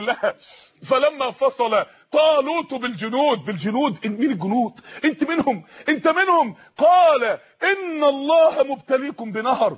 لها. فلما فصل طالوت بالجنود مين الجنود؟ انت منهم، انت منهم. قال ان الله مبتليكم بنهر.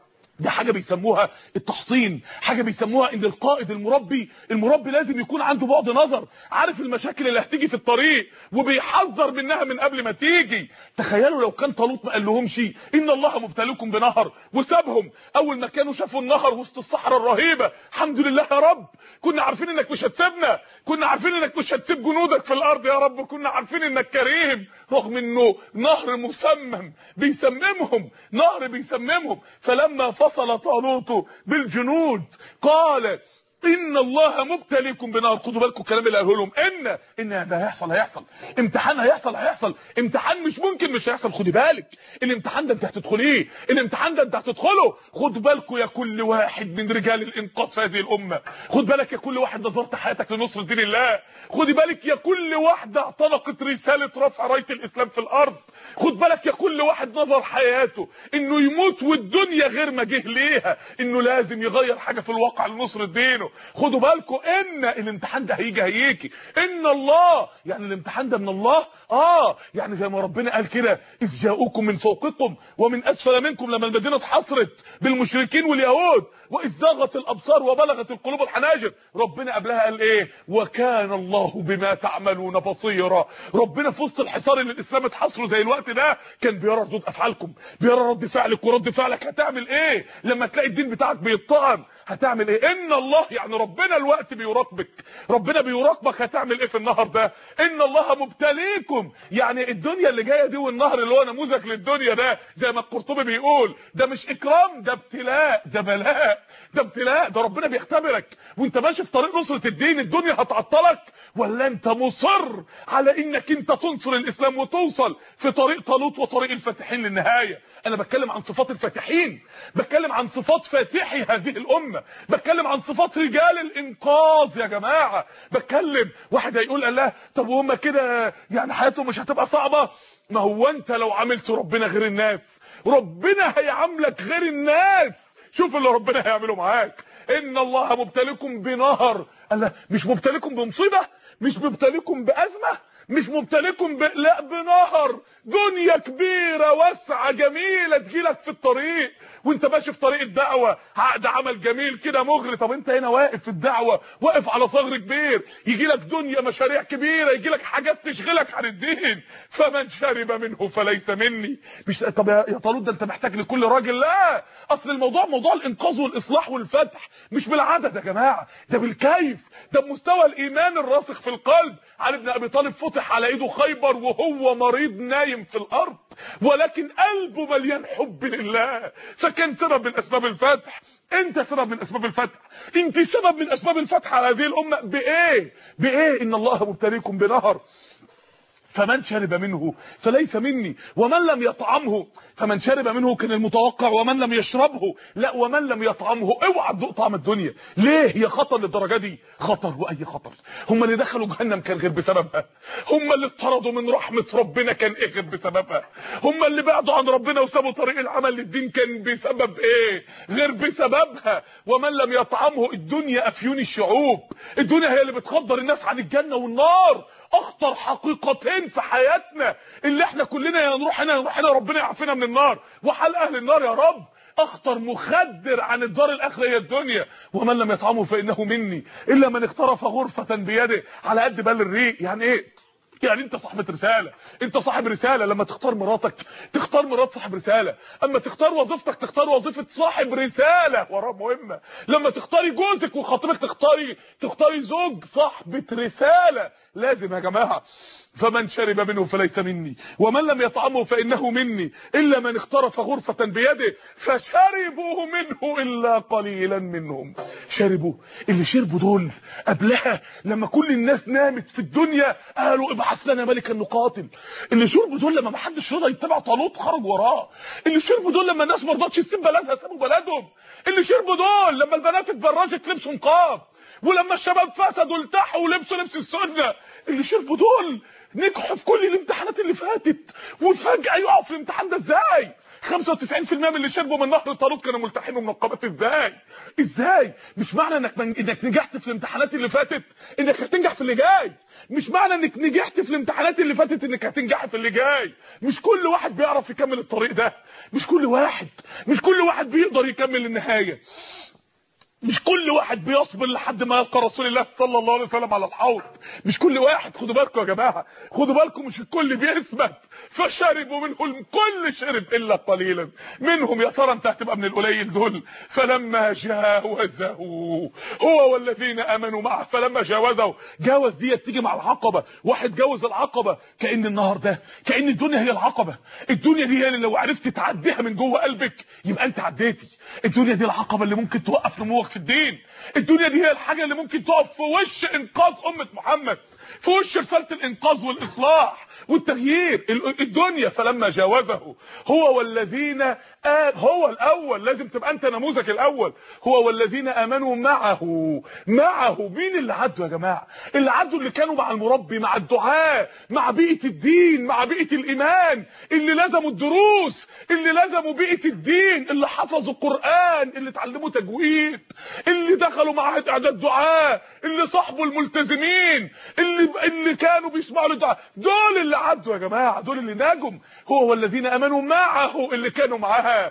دي حاجه بيسموها التحصين، حاجه بيسموها ان القائد المربي لازم يكون عنده بعد نظر، عارف المشاكل اللي هتيجي في الطريق وبيحذر منها من قبل ما تيجي. تخيلوا لو كان طالوت ما قالهمش ان الله مبتليكم بنهر وسابهم، اول ما كانوا شافوا النهر وسط الصحراء الرهيبه، الحمد لله يا رب، كنا عارفين انك مش هتسيبنا، كنا عارفين انك مش هتسيب جنودك في الارض يا رب، كنا عارفين انك كريم، رغم انه نهر مسمم بيسممهم، نهر بيسممهم. فلما فصل طالوت بالجنود قال ان الله مبتليكم بنار. خدوا بالكم الكلام اللي قاله لهم، ان ده هيحصل امتحان، هيحصل امتحان، مش ممكن مش هيحصل. خدي بالك الامتحان ده انت هتدخليه، الامتحان ده انت هتدخله. خد بالكم يا كل واحد من رجال الانقاذ في هذه الامه، خد بالك يا كل واحد نظرت حياتك لنصر دين الله، خدي بالك يا كل واحده اعتنقت رساله رفع رايه الاسلام في الارض، خد بالك يا كل واحد نظر حياته انه يموت والدنيا غير ما جه ليها، انه لازم يغير حاجه في الواقع لنصر دينه. خدوا بالكم ان الامتحان ده هيجي ان الله، يعني الامتحان ده من الله. يعني زي ما ربنا قال كده، اذ جاءوكم من فوقكم ومن اسفل منكم، لما المدينه اتحصرت بالمشركين واليهود، واذ زاغت الابصار وبلغت القلوب الحناجر، ربنا قبلها قال ايه؟ وكان الله بما تعملون بصيرا. ربنا في وسط الحصار اللي الاسلام اتحصره زي الوقت ده كان بيرى ردود افعالكم، بيرى رد فعلك، ورد فعلك هتعمل ايه لما تلاقي الدين بتاعك بيتطعن، هتعمل ايه؟ ان الله، يعني ربنا الوقت بيراقبك، ربنا بيراقبك هتعمل ايه في النهر ده. ان الله مبتليكم، يعني الدنيا اللي جايه دي والنهر اللي هو نموذج للدنيا ده، زي ما القرطبي بيقول، ده مش اكرام، ده ابتلاء، ده بلاء، ده ابتلاء، ده ربنا بيختبرك وانت ماشي في طريق نصرة الدين. الدنيا هتعطلك ولا انت مصر على انك انت تنصر الاسلام وتوصل في طريق طالوت وطريق الفاتحين للنهايه. انا بتكلم عن صفات الفاتحين، بتكلم عن صفات فاتحي هذه الامه، بتكلم عن صفات رجال الانقاذ يا جماعه. بتكلم واحد هيقول الله طب وهم كده يعني حياتهم مش هتبقى صعبه؟ ما هو انت لو عملت ربنا غير الناس، ربنا هيعاملك غير الناس. شوف اللي ربنا هيعمله معاك. ان الله مبتليكم بنهر، الله مش مبتليكم بمصيبه، مش مبتليكم بازمه، مش مبتليكم لا، بنهر، دنيا كبيره واسعه جميله تجيلك في الطريق وانت ماشي في طريق الدعوه، عقد عمل جميل كده مغري، طب انت هنا واقف في الدعوه، واقف على ثغر كبير، يجيلك دنيا مشاريع كبيره، يجيلك حاجات تشغلك عن الدين. فمن شرب منه فليس مني. مش طب يا طالوت ده انت محتاج لكل راجل؟ لا، اصل الموضوع موضوع الانقاذ والاصلاح والفتح مش بالعدد يا جماعه، ده بالكيف، ده بمستوى الايمان الراسخ في القلب. علي بن ابي طالب فتح على ايده خيبر وهو مريض نايم في الارض، ولكن قلبه مليان حب لله، فكان سبب من اسباب الفتح. انت سبب من اسباب الفتح، انت سبب من اسباب الفتح على هذه الامه. بايه؟ ان الله مبتليكم بنهر فمن شرب منه فليس مني ومن لم يطعمه. فمن شرب منه كان المتوقع، ومن لم يشربه لا، ومن لم يطعمه. اوعى تذوق طعم الدنيا. ليه هي خطر للدرجه دي؟ خطر، واي خطر. هم اللي دخلوا جهنم كان غير بسببها، هم اللي اطردوا من رحمه ربنا كان ايه غير بسببها، هم اللي بعدوا عن ربنا وسابوا طريق العمل للدين كان بسبب ايه غير بسببها. ومن لم يطعمه، الدنيا افيون الشعوب، الدنيا هي اللي بتخدر الناس عن الجنه والنار. اخطر حقيقتين في حياتنا اللي احنا كلنا يا نروح هنا يا نروح هنا، ربنا يعافينا من النار وحال اهل النار يا رب. اخطر مخدر عن الدار الاخره هي الدنيا. ومن لم يطعمه فانه مني الا من اغترف غرفه بيده على قد بال الريق. يعني ايه؟ يعني انت صاحبة رسالة، انت صاحب رسالة. لما تختار مراتك تختار مرات صاحب رسالة، اما تختار وظيفتك تختار وظيفة صاحب رسالة وراه مهمة، لما تختاري جوزك وخطيبك تختاري زوج صاحبة رسالة. لازم يا جماعة. فمن شرب منه فليس مني ومن لم يطعمه فإنه مني إلا من اخترف غرفة بيده فشربوا منه إلا قليلا منهم. شربوا، اللي شربوا دول قبلها لما كل الناس نامت في الدنيا قالوا ابعث لنا ملكا نقاتل. اللي شربوا دول لما ما حدش رضى يتبع طالوت خرج وراه. اللي شربوا دول لما الناس ما رضتش تسيب بلدها سابوا بلدهم. اللي شربوا دول لما البنات اتبرجت لبسوا نقاب، ولما الشباب فسدوا التحوا ولبسوا لبس السنه. اللي شربوا دول نجحوا في كل الامتحانات اللي فاتت وفجأة يقعوا في الامتحان ده ازاي؟ 95% من اللي شربوا من نهر طالوت كانوا ملتحين ومنقبات. ازاي مش معنى انك نجحت في الامتحانات اللي فاتت انك هتنجح في اللي جاي. مش معنى انك نجحت في الامتحانات اللي فاتت انك هتنجح في اللي جاي. مش كل واحد بيعرف يكمل الطريق ده، مش كل واحد بيقدر يكمل النهايه، مش كل واحد بيصبر لحد ما يلقى رسول الله صلى الله عليه وسلم على الحوض. مش كل واحد. خدوا بالكم يا جماعه، خدوا بالكم، مش الكل بيثبت. فشربوا منه الكل شرب الا قليلا منهم. يا ترى انت هتبقى من القليل دول؟ فلما جاوزه هو والذين امنوا معه. فلما جاوزه، جاوز دي تيجي مع العقبه. واحد جاوز العقبه، كأن النهار ده، كأن الدنيا هي العقبه. الدنيا دي هي اللي لو عرفت تعديها من جوه قلبك يبقى انت عديتي. الدنيا دي العقبه اللي ممكن توقف نموك في الدين. الدنيا دي هي الحاجه اللي ممكن تقف في وش انقاذ امه محمد، في وش رساله الانقاذ والاصلاح والتغيير. الدنيا. فلما جاوزه هو والذين هو الاول، لازم تبقى انت نموذج الاول. هو والذين امنوا معه. مين اللي عدوا يا جماعه؟ اللي عدوا اللي كانوا مع المربي، مع الدعاء، مع بيئه الدين، مع بيئه الايمان، اللي لزموا الدروس، اللي لزموا بيئه الدين، اللي حفظوا القران، اللي اتعلموا تجويد، اللي دخلوا معهد اعداد دعاء، اللي صاحبوا الملتزمين، اللي كانوا بيسمعوا للدعاء. دول اللي عدوا يا جماعه، دول اللي نجوا. هو والذين امنوا معه، اللي كانوا معاه.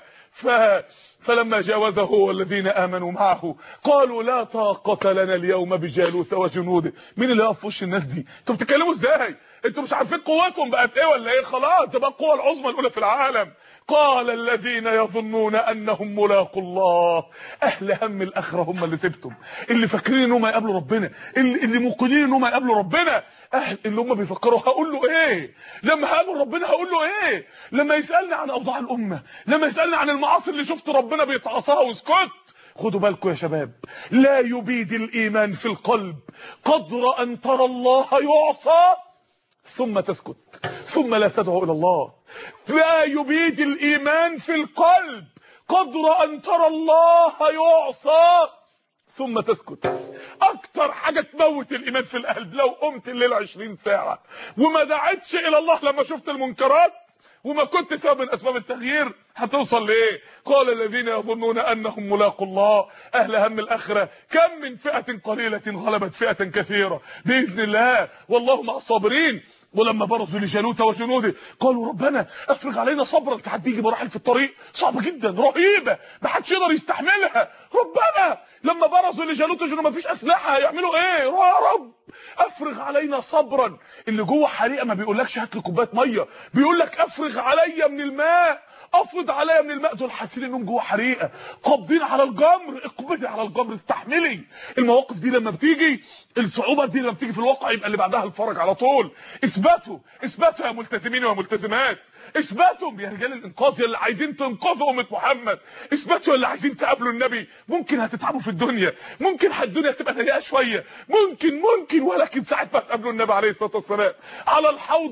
فلما جاوزه هو والذين امنوا معه قالوا لا طاقه لنا اليوم بجالوت وجنوده. مين اللي يقف في وش الناس دي؟ انتوا بتتكلموا ازاي؟ انتوا مش عارفين قوتهم بقت ايه ولا ايه؟ خلاص تبقى القوه العظمى الاولى في العالم. قال الذين يظنون انهم ملاقوا الله. اهل هم الاخره هم اللي سبتم، اللي فاكرين انهم هيقابلوا ربنا، اللي موقنين انهم هيقابلوا ربنا. اهل اللي هم بيفكروا هقول له ايه لما هقابل ربنا، هقول له ايه لما يسالني عن اوضاع الامه، لما يسالني عن المعاصي اللي شفت ربنا بيتعصاها واسكت. خدوا بالكم يا شباب، لا يبيد الايمان في القلب قدر ان ترى الله يعصى ثم تسكت ثم لا تدعو الى الله. لا يبيد الايمان في القلب قدر ان ترى الله يعصى ثم تسكت. اكتر حاجه تموت الايمان في القلب لو قمت الليل 20 ساعه وما دعتش الى الله لما شفت المنكرات وما كنت سبب من اسباب التغيير، هتوصل لايه؟ قال الذين يظنون انهم ملاقوا الله. اهل هم الاخره. كم من فئه قليله غلبت فئه كثيره باذن الله والله مع الصابرين. ولما برزوا لجالوت وجنوده قالوا ربنا افرغ علينا صبرا. ساعات بيجي مراحل في الطريق صعبه جدا رهيبه ما حدش يقدر يستحملها. ربنا لما برزوا لجالوت وجنوده ما فيش اسلحه، هيعملوا ايه؟ يا رب افرغ علينا صبرا. اللي جوه حريقه ما بيقولكش هات لي كوبايه ميه، بيقول لك افرغ عليا من الماء، افرض عليا من الماء. دول حاسين انهم جوه حريقه، قابضين على الجمر. اقبضي على الجمر، استحملي المواقف دي. لما بتيجي الصعوبه دي لما بتيجي في الواقع يبقى اللي بعدها الفرج على طول. اثبتوا يا ملتزمين وملتزمات، اثبتوا يا رجال الانقاذ، يا اللي عايزين تنقذوا امه محمد، اثبتوا يا اللي عايزين تقابلوا النبي. ممكن هتتعبوا في الدنيا، ممكن الدنيا تبقى ضيقه شويه، ممكن ولكن ساعه ما تقابلوا النبي عليه الصلاه والسلام على الحوض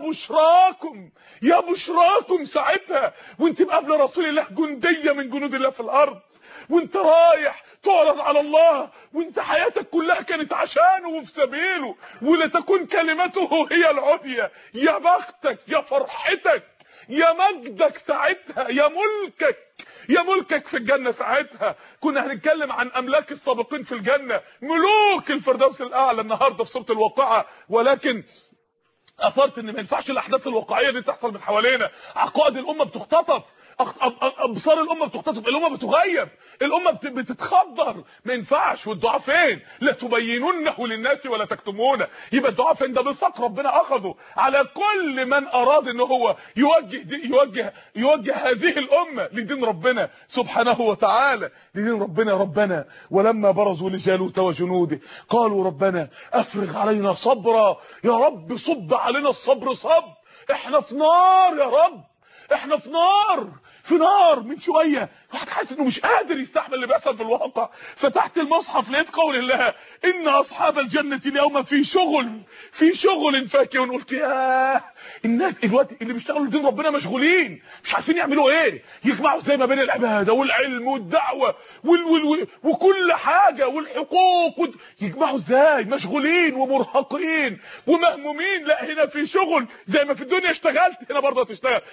يا بشراكم ساعتها وانت مقابله رسول الله جنديه من جنود الله في الارض، وانت رايح تعرض على الله، وانت حياتك كلها كانت عشانه وفي سبيله، ولتكن كلمته هي العليا. يا بختك، يا فرحتك، يا مجدك ساعتها، يا ملكك في الجنة ساعتها. كنا هنتكلم عن املاك السابقين في الجنة، ملوك الفردوس الاعلى النهارده في سورة الواقعة، ولكن اثرت ان ما ينفعش الاحداث الواقعيه دي تحصل من حوالينا. عقائد الامه بتختطف، ابصار الامه بتختطف، الامه بتغيب، الامه بتتخدر. ما ينفعش. والدعاء فين؟ لا تبينونه للناس ولا تكتمونه. يبقى الدعاء فين؟ ده ميثاق ربنا اخذه على كل من اراد ان هو يوجه هذه الامه لدين ربنا سبحانه وتعالى، لدين ربنا. ولما برزوا لجالوت وجنوده قالوا ربنا افرغ علينا صبرا. يا رب صب علينا الصبر صب. احنا في نار يا رب، احنا في نار من شويه. واحد حاسس انه مش قادر يستحمل اللي بيحصل في الواقع. فتحت المصحف لقيت قول الله ان اصحاب الجنه اليوم في شغل فاكهون. قلت ياه، الناس دلوقتي اللي بيشتغلوا لدين ربنا مشغولين، مش عارفين يعملوا ايه، يجمعوا زي ما بين العباده والعلم والدعوه وكل حاجه والحقوق يجمعوا ازاي؟ مشغولين ومرهقين ومهمومين. لا، هنا في شغل زي ما في الدنيا اشتغلت هنا برضه هتشتغل، بس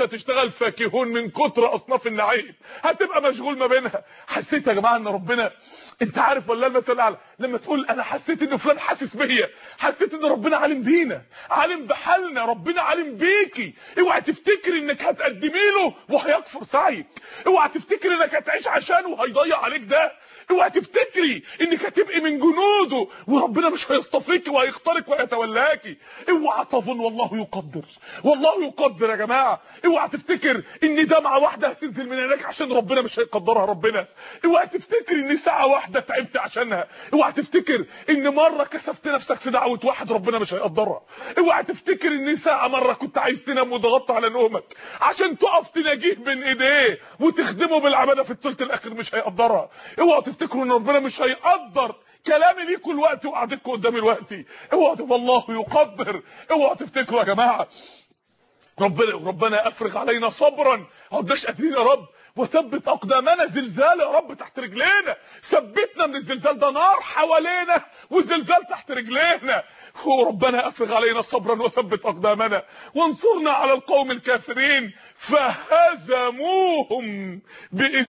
تشتغل فاكهون من كتر اصناف النعيم، هتبقى مشغول ما بينها. حسيت يا جماعه ان ربنا، انت عارف ولا المثل الاعلى لما تقول انا حسيت ان فلان حاسس بيا، حسيت ان ربنا عالم بينا، عالم بحالنا، ربنا عالم بيكي. اوعى تفتكري انك هتقدمي له وهيكفر سعيك، اوعى تفتكري انك هتعيش عشانه وهيضيع عليك ده، اوعى تفتكري انك هتبقي من جنوده وربنا مش هيصطفيكي وهيختارك ويتولاكي. اوعى تظن، والله يقدر، والله يقدر يا جماعه. اوعى تفتكر ان دمعه واحده هتنزل من عينيك عشان ربنا مش هيقدرها ربنا. اوعى تفتكر ان ساعه واحده تعبت عشانها. اوعى تفتكر ان مره كسفت نفسك في دعوه واحد ربنا مش هيقدرها. اوعى تفتكر ان ساعه مره كنت عايز تنام وضغطت على نومك عشان تقف تناجيه بين ايديه وتخدمه بالعباده في الثلث الاخير مش هيقدرها. اوعى تفتكروا ان ربنا مش هيقدر كلامي ليكوا الوقت وقعدتكوا قدامي الوقت. اوعى، والله يقدر. اوعى تفتكروا يا جماعه. ربنا افرغ علينا صبرا، عدناش قادرين يا رب، وثبت اقدامنا، زلزال يا رب تحت رجلينا، ثبتنا من الزلزال ده، نار حوالينا وزلزال تحت رجلينا. وربنا افرغ علينا صبرا وثبت اقدامنا وانصرنا على القوم الكافرين فهزموهم